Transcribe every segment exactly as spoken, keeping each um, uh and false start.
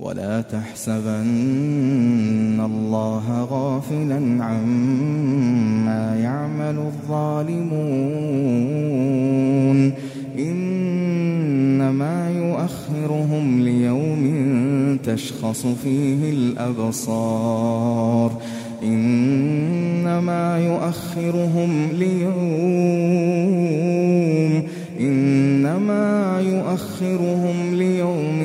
ولا تحسبن الله غافلا عما يعمل الظالمون إنما يؤخرهم ليوم تشخص فيه الأبصار إنما يؤخرهم ليوم إنما يؤخرهم ليوم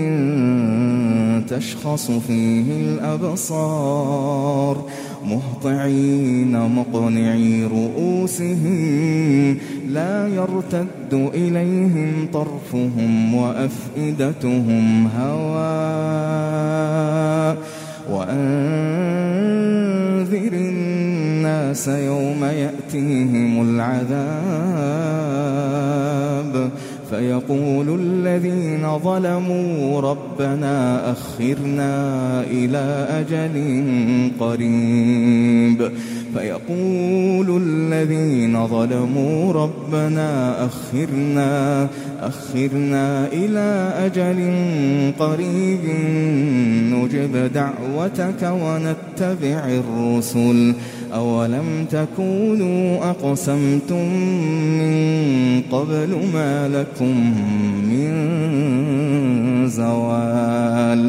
تشخص فيه الأبصار مهطعين مقنعي رؤوسهم لا يرتد إليهم طرفهم وأفئدتهم هواء وأنذر الناس يوم يأتيهم العذاب فيقول الذين ظلموا ربنا أخرنا إلى أجل قريب فيقول الذين ظلموا ربنا أخرنا أخرنا إلى أجل قريب نجب دعوتك ونتبع الرسل أولم تكونوا أقسمتم من قبل ما لكم من زوال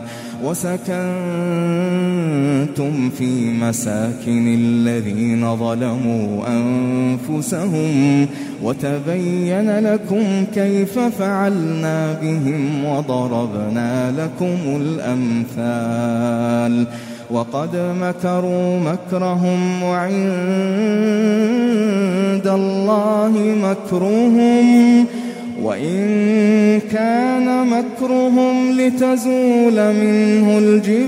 وسكنتم في مساكن الذين ظلموا أنفسهم وتبين لكم كيف فعلنا بهم وضربنا لكم الأمثال وقد مكروا مكرهم وعند الله مكرهم وإن كان مكرهم لتزول منه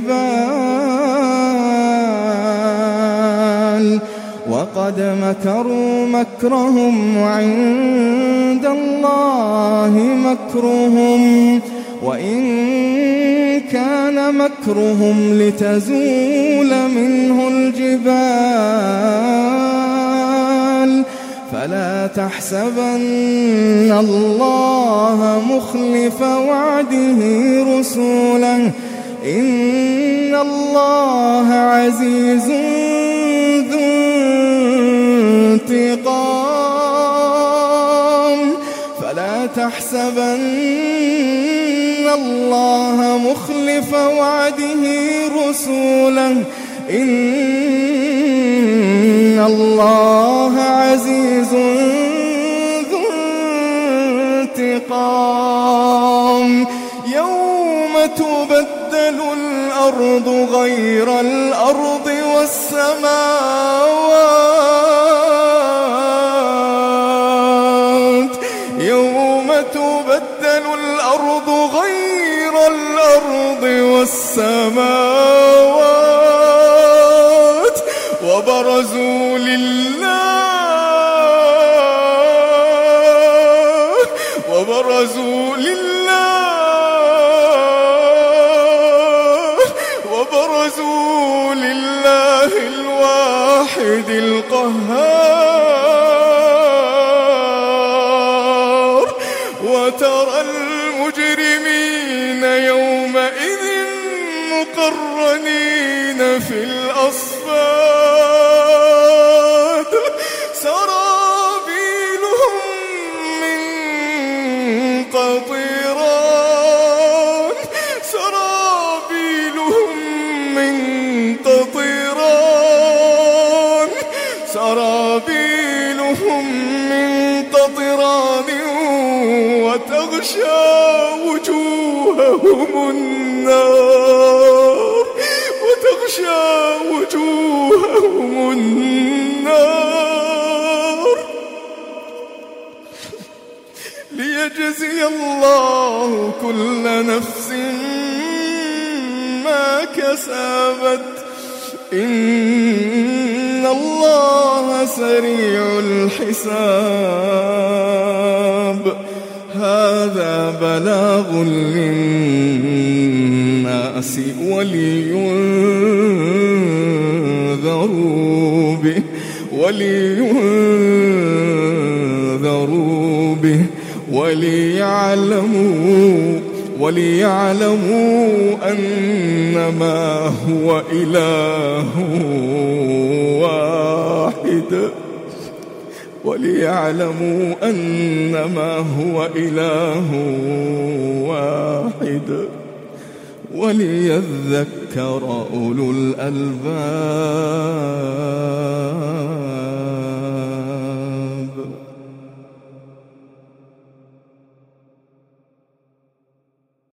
الجبال وقد مكروا مكرهم وعند الله مكرهم وإن كان مكرهم لتزول منه الجبال فلا تحسبن الله مخلف وعده رسله إن الله عزيز ذو انتقام فلا تحسبن الله مخلف وعده رسله إن الله عزيز ذو انتقام يوم تبدل الأرض غير الأرض والسماوات يوم تبدل الأرض غير الأرض والسماوات وبرزوا لله وبرزوا لله وبرزوا لله الواحد القهار وترى المجرمين يومئذ مقرنين في الأصفاد سرابيلهم من قطيران سرابيلهم من قطيران سرابيلهم من قطران وتغشى وجوههم النار وتغشى وجوههم النار ليجزي الله كل نفس ما كسبت إن الله سريع الحساب هذا بلاغ للناس ولينذروا به ولينذروا به وليعلموا وليعلموا أنما هو إله واحد وليعلموا أنما هو إله واحد وليذكر أولو الألباب.